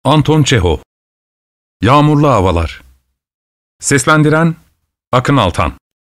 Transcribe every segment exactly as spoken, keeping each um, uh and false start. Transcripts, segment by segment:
Anton Çehov. Yağmurlu Havalar. Seslendiren Akın Altan.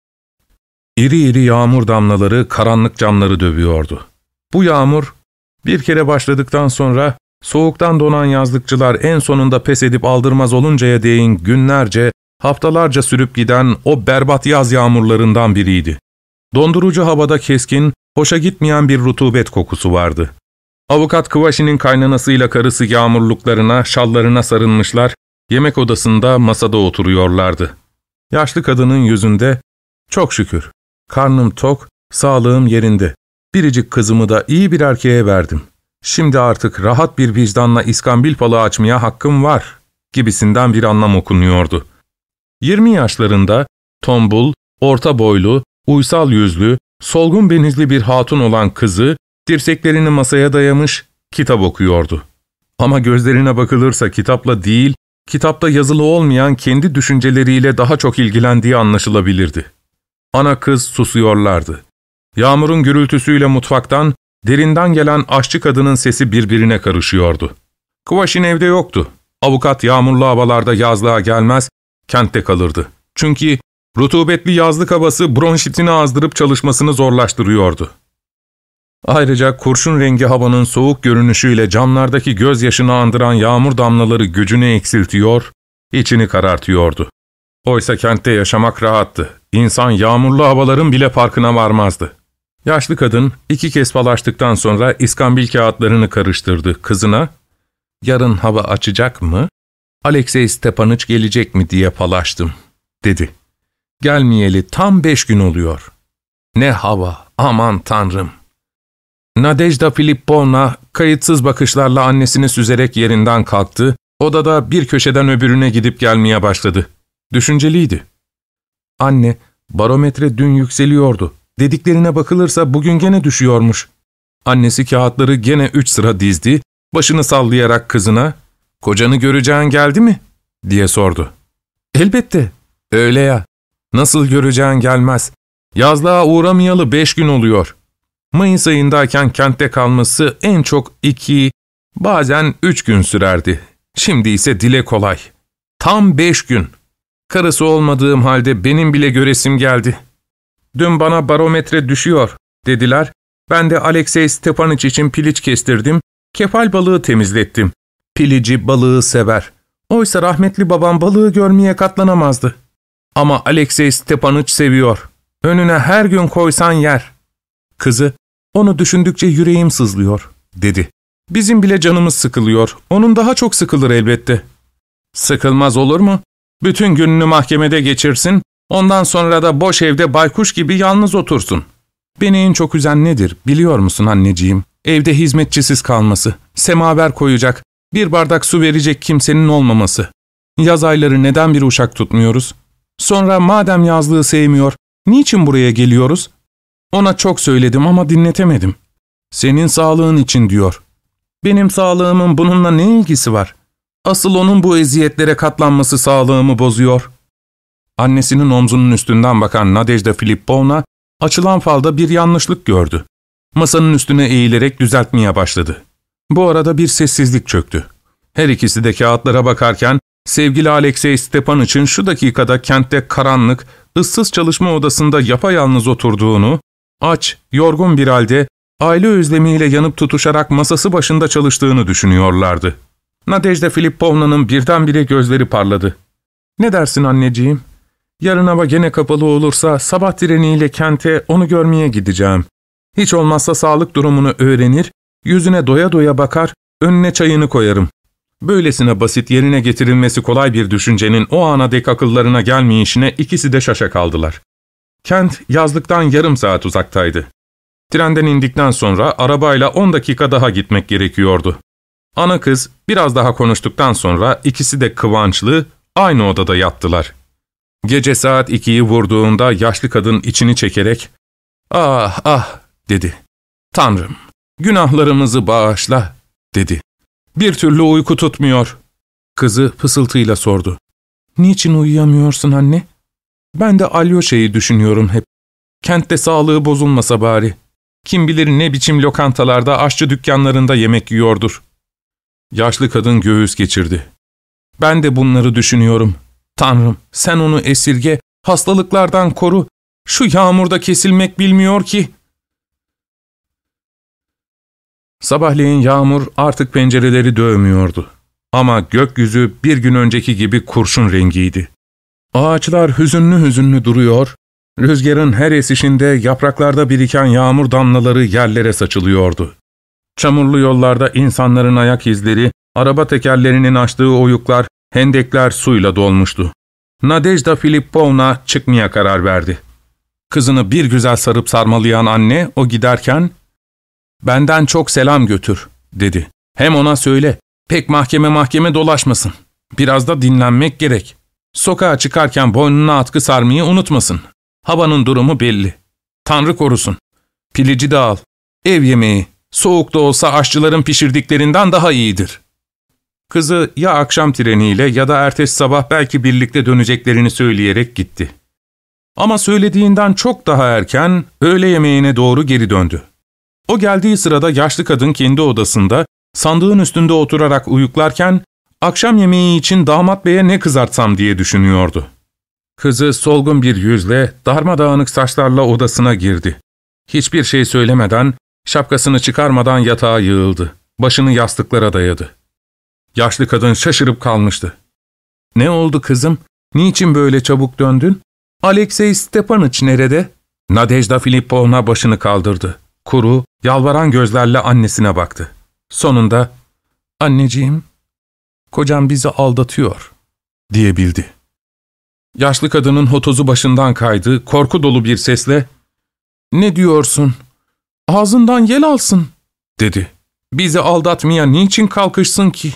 İri iri yağmur damlaları karanlık camları dövüyordu. Bu yağmur bir kere başladıktan sonra soğuktan donan yazlıkçılar en sonunda pes edip aldırmaz oluncaya değin günlerce, haftalarca sürüp giden o berbat yaz yağmurlarından biriydi. Dondurucu havada keskin, hoşa gitmeyen bir rutubet kokusu vardı. Avukat Kvaşi'nin kaynanasıyla karısı yağmurluklarına, şallarına sarılmışlar, yemek odasında masada oturuyorlardı. Yaşlı kadının yüzünde, "Çok şükür, karnım tok, sağlığım yerinde. Biricik kızımı da iyi bir erkeğe verdim. Şimdi artık rahat bir vicdanla iskambil falı açmaya hakkım var," gibisinden bir anlam okunuyordu. Yirmi yaşlarında, tombul, orta boylu, uysal yüzlü, solgun benizli bir hatun olan kızı, dirseklerini masaya dayamış, kitap okuyordu. Ama gözlerine bakılırsa kitapla değil, kitapta yazılı olmayan kendi düşünceleriyle daha çok ilgilendiği anlaşılabilirdi. Ana kız susuyorlardı. Yağmurun gürültüsüyle mutfaktan, derinden gelen aşçı kadının sesi birbirine karışıyordu. Kvaşin evde yoktu. Avukat yağmurlu havalarda yazlığa gelmez, kentte kalırdı. Çünkü rutubetli yazlık havası bronşitini azdırıp çalışmasını zorlaştırıyordu. Ayrıca kurşun rengi havanın soğuk görünüşüyle camlardaki gözyaşını andıran yağmur damlaları gücünü eksiltiyor, içini karartıyordu. Oysa kentte yaşamak rahattı. İnsan yağmurlu havaların bile farkına varmazdı. Yaşlı kadın iki kez falaştıktan sonra iskambil kağıtlarını karıştırdı. Kızına, "Yarın hava açacak mı? Alexey Stepanıç gelecek mi diye falaştım," dedi. "Gelmeyeli tam beş gün oluyor." "Ne hava, aman tanrım." Nadejda Filippovna kayıtsız bakışlarla annesini süzerek yerinden kalktı, odada bir köşeden öbürüne gidip gelmeye başladı. Düşünceliydi. "Anne, barometre dün yükseliyordu. Dediklerine bakılırsa bugün gene düşüyormuş." Annesi kağıtları gene üç sıra dizdi, başını sallayarak kızına, "Kocanı göreceğin geldi mi?" diye sordu. "Elbette, öyle ya. Nasıl göreceğin gelmez. Yazlığa uğramayalı beş gün oluyor. Mayıs ayındayken kentte kalması en çok iki, bazen üç gün sürerdi. Şimdi ise dile kolay. Tam beş gün. Karısı olmadığım halde benim bile göresim geldi. Dün bana barometre düşüyor dediler. Ben de Alexey Stepanıç için piliç kestirdim, kefal balığı temizlettim. Pilici balığı sever. Oysa rahmetli babam balığı görmeye katlanamazdı. Ama Alexey Stepanıç seviyor. Önüne her gün koysan yer." Kızı, "Onu düşündükçe yüreğim sızlıyor," dedi. "Bizim bile canımız sıkılıyor. Onun daha çok sıkılır elbette." "Sıkılmaz olur mu? Bütün gününü mahkemede geçirsin, ondan sonra da boş evde baykuş gibi yalnız otursun." "Beni en çok üzen nedir biliyor musun anneciğim? Evde hizmetçisiz kalması, semaver koyacak, bir bardak su verecek kimsenin olmaması. Yaz ayları neden bir uşak tutmuyoruz? Sonra madem yazlığı sevmiyor, niçin buraya geliyoruz? Ona çok söyledim ama dinletemedim. Senin sağlığın için diyor. Benim sağlığımın bununla ne ilgisi var? Asıl onun bu eziyetlere katlanması sağlığımı bozuyor." Annesinin omzunun üstünden bakan Nadejda Filippovna, açılan falda bir yanlışlık gördü. Masanın üstüne eğilerek düzeltmeye başladı. Bu arada bir sessizlik çöktü. Her ikisi de kağıtlara bakarken, sevgili Alexey Stepanıç'ın şu dakikada kentte karanlık, ıssız çalışma odasında yapayalnız oturduğunu, aç, yorgun bir halde, aile özlemiyle yanıp tutuşarak masası başında çalıştığını düşünüyorlardı. Nadejda Filippovna'nın birdenbire gözleri parladı. "Ne dersin anneciğim? Yarın hava gene kapalı olursa sabah treniyle kente onu görmeye gideceğim. Hiç olmazsa sağlık durumunu öğrenir, yüzüne doya doya bakar, önüne çayını koyarım." Böylesine basit, yerine getirilmesi kolay bir düşüncenin o ana dek akıllarına gelmeyişine ikisi de şaşa kaldılar. Kent yazlıktan yarım saat uzaktaydı. Trenden indikten sonra arabayla on dakika daha gitmek gerekiyordu. Ana kız biraz daha konuştuktan sonra ikisi de kıvançlı, aynı odada yattılar. Gece saat ikiyi vurduğunda yaşlı kadın içini çekerek, "Ah ah," dedi. "Tanrım, günahlarımızı bağışla," dedi. "Bir türlü uyku tutmuyor." Kızı fısıltıyla sordu. "Niçin uyuyamıyorsun anne?" "Ben de Alyoşa'yı düşünüyorum hep. Kentte sağlığı bozulmasa bari. Kim bilir ne biçim lokantalarda, aşçı dükkanlarında yemek yiyordur." Yaşlı kadın göğüs geçirdi. Ben de bunları düşünüyorum. Tanrım, sen onu esirge, hastalıklardan koru. Şu yağmurda kesilmek bilmiyor ki. Sabahleyin yağmur artık pencereleri dövmüyordu. Ama gökyüzü bir gün önceki gibi kurşun rengiydi. Ağaçlar hüzünlü hüzünlü duruyor, rüzgarın her esişinde yapraklarda biriken yağmur damlaları yerlere saçılıyordu. Çamurlu yollarda insanların ayak izleri, araba tekerlerinin açtığı oyuklar, hendekler suyla dolmuştu. Nadejda Filippovna çıkmaya karar verdi. Kızını bir güzel sarıp sarmalayan anne o giderken, ''Benden çok selam götür.'' dedi. ''Hem ona söyle, pek mahkeme mahkeme dolaşmasın. Biraz da dinlenmek gerek. Sokağa çıkarken boynuna atkı sarmayı unutmasın. Havanın durumu belli. Tanrı korusun. Pilici de al. Ev yemeği, soğuk da olsa aşçıların pişirdiklerinden daha iyidir.'' Kızı ya akşam treniyle ya da ertesi sabah belki birlikte döneceklerini söyleyerek gitti. Ama söylediğinden çok daha erken öğle yemeğine doğru geri döndü. O geldiği sırada yaşlı kadın kendi odasında sandığın üstünde oturarak uyuklarken akşam yemeği için damat beye ne kızartsam diye düşünüyordu. Kızı solgun bir yüzle darmadağınık saçlarla odasına girdi. Hiçbir şey söylemeden, şapkasını çıkarmadan yatağa yığıldı. Başını yastıklara dayadı. Yaşlı kadın şaşırıp kalmıştı. ''Ne oldu kızım? Niçin böyle çabuk döndün? Alexey Stepanıç nerede?'' Nadejda Filippovna başını kaldırdı. Kuru, yalvaran gözlerle annesine baktı. Sonunda, ''Anneciğim, kocam bizi aldatıyor.'' diyebildi. Yaşlı kadının hotozu başından kaydı, korku dolu bir sesle, ''Ne diyorsun? Ağzından yel alsın.'' dedi. ''Bizi aldatmaya niçin kalkışsın ki?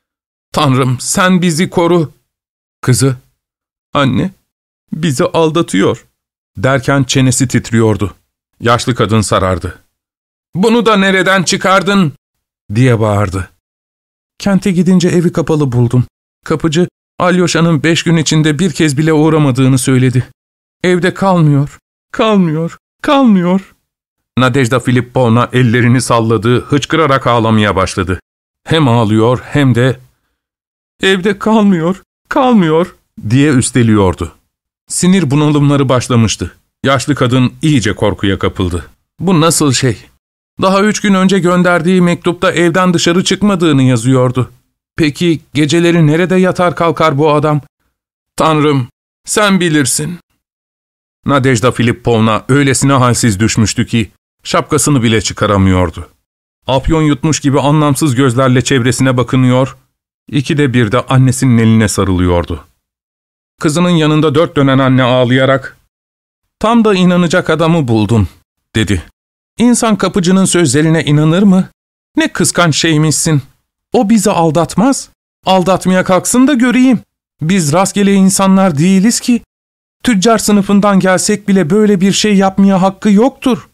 Tanrım, sen bizi koru.'' Kızı, ''Anne, bizi aldatıyor.'' derken çenesi titriyordu. Yaşlı kadın sarardı. ''Bunu da nereden çıkardın?'' diye bağırdı. ''Kente gidince evi kapalı buldum. Kapıcı, Alyosha'nın beş gün içinde bir kez bile uğramadığını söyledi. Evde kalmıyor, kalmıyor, kalmıyor.'' Nadejda Filippovna ellerini salladı, hıçkırarak ağlamaya başladı. Hem ağlıyor hem de ''Evde kalmıyor, kalmıyor.'' diye üsteliyordu. Sinir bunalımları başlamıştı. Yaşlı kadın iyice korkuya kapıldı. Bu nasıl şey? Daha üç gün önce gönderdiği mektupta evden dışarı çıkmadığını yazıyordu. Peki geceleri nerede yatar kalkar bu adam? Tanrım, sen bilirsin. Nadejda Filippovna öylesine halsiz düşmüştü ki şapkasını bile çıkaramıyordu. Afyon yutmuş gibi anlamsız gözlerle çevresine bakınıyor, ikide bir de annesinin eline sarılıyordu. Kızının yanında dört dönen anne ağlayarak, ''Tam da inanacak adamı buldun.'' dedi. ''İnsan kapıcının sözlerine inanır mı? Ne kıskanç şeymişsin. O bizi aldatmaz. Aldatmaya kalksın da göreyim. Biz rastgele insanlar değiliz ki. Tüccar sınıfından gelsek bile böyle bir şey yapmaya hakkı yoktur.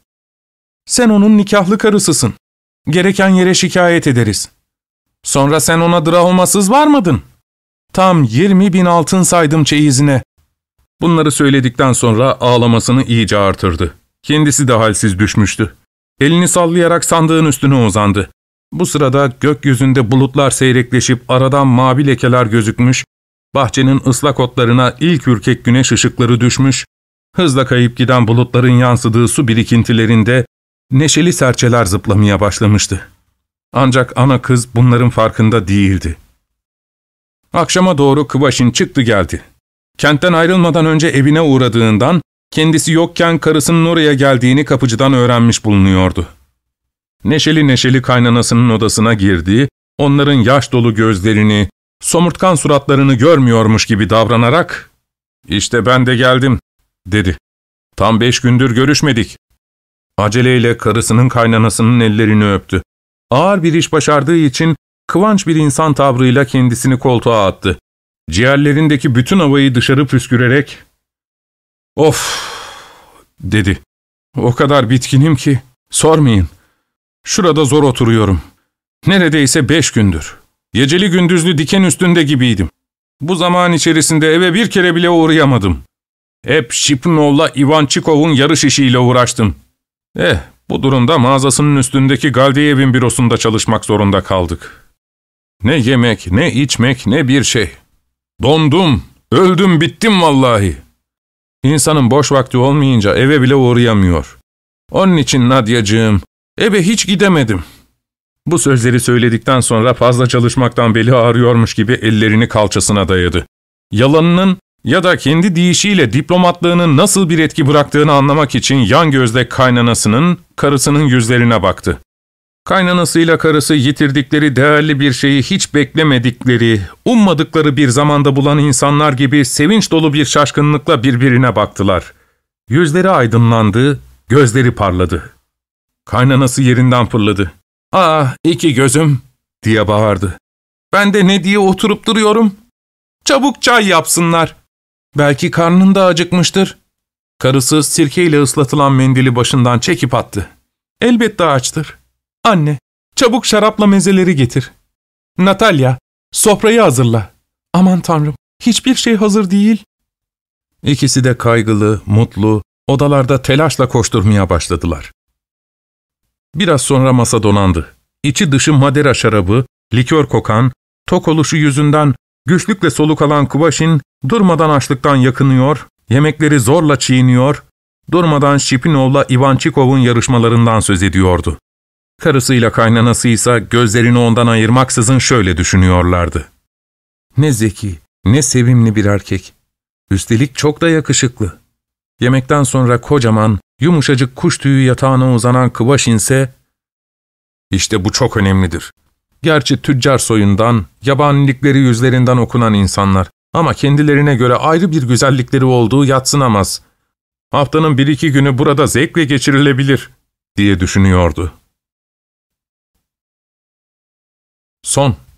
Sen onun nikahlı karısısın. Gereken yere şikayet ederiz. Sonra sen ona drahmasız varmadın. Tam yirmi bin altın saydım çeyizine.'' Bunları söyledikten sonra ağlamasını iyice artırdı. Kendisi de halsiz düşmüştü. Elini sallayarak sandığın üstüne uzandı. Bu sırada gökyüzünde bulutlar seyrekleşip aradan mavi lekeler gözükmüş, bahçenin ıslak otlarına ilk ürkek güneş ışıkları düşmüş, hızla kayıp giden bulutların yansıdığı su birikintilerinde neşeli serçeler zıplamaya başlamıştı. Ancak ana kız bunların farkında değildi. Akşama doğru Kvaşin çıktı geldi. Kentten ayrılmadan önce evine uğradığından, kendisi yokken karısının oraya geldiğini kapıcıdan öğrenmiş bulunuyordu. Neşeli neşeli kaynanasının odasına girdi, onların yaş dolu gözlerini, somurtkan suratlarını görmüyormuş gibi davranarak, ''İşte ben de geldim.'' dedi. ''Tam beş gündür görüşmedik.'' Aceleyle karısının kaynanasının ellerini öptü. Ağır bir iş başardığı için kıvanç bir insan tavrıyla kendisini koltuğa attı. Ciğerlerindeki bütün havayı dışarı püskürerek, ''Of!'' dedi. ''O kadar bitkinim ki, sormayın. Şurada zor oturuyorum. Neredeyse beş gündür. Geceli gündüzlü diken üstünde gibiydim. Bu zaman içerisinde eve bir kere bile uğrayamadım. Hep Şipunov'la Ivançikov'un yarış işiyle uğraştım. Eh, bu durumda mağazasının üstündeki Galdeyev'in bürosunda çalışmak zorunda kaldık.'' Ne yemek, ne içmek, ne bir şey. Dondum, öldüm, bittim vallahi. İnsanın boş vakti olmayınca eve bile uğrayamıyor. Onun için Nadiacığım, eve hiç gidemedim. Bu sözleri söyledikten sonra fazla çalışmaktan beli ağrıyormuş gibi ellerini kalçasına dayadı. Yalanının ya da kendi deyişiyle diplomatlığının nasıl bir etki bıraktığını anlamak için yan gözle kaynanasının, karısının yüzlerine baktı. Kaynanasıyla karısı yitirdikleri değerli bir şeyi hiç beklemedikleri, ummadıkları bir zamanda bulan insanlar gibi sevinç dolu bir şaşkınlıkla birbirine baktılar. Yüzleri aydınlandı, gözleri parladı. Kaynanası yerinden fırladı. ''Ah iki gözüm!'' diye bağırdı. ''Ben de ne diye oturup duruyorum? Çabuk çay yapsınlar. Belki karnın da acıkmıştır.'' Karısı sirkeyle ıslatılan mendili başından çekip attı. ''Elbette açtır. Anne, çabuk şarapla mezeleri getir. Natalya, sofrayı hazırla. Aman Tanrım, hiçbir şey hazır değil.'' İkisi de kaygılı, mutlu, odalarda telaşla koşturmaya başladılar. Biraz sonra masa donandı. İçi dışı madera şarabı, likör kokan, tok oluşu yüzünden güçlükle soluk alan Kvaşin durmadan açlıktan yakınıyor, yemekleri zorla çiğniyor, durmadan Şipinov'la Ivançikov'un yarışmalarından söz ediyordu. Karısıyla kaynanası ise gözlerini ondan ayırmaksızın şöyle düşünüyorlardı. Ne zeki, ne sevimli bir erkek. Üstelik çok da yakışıklı. Yemekten sonra kocaman, yumuşacık kuş tüyü yatağına uzanan Kvaşin ise, işte bu çok önemlidir. Gerçi tüccar soyundan, yabanilikleri yüzlerinden okunan insanlar ama kendilerine göre ayrı bir güzellikleri olduğu yadsınamaz. Haftanın bir iki günü burada zevkle geçirilebilir, diye düşünüyordu. Son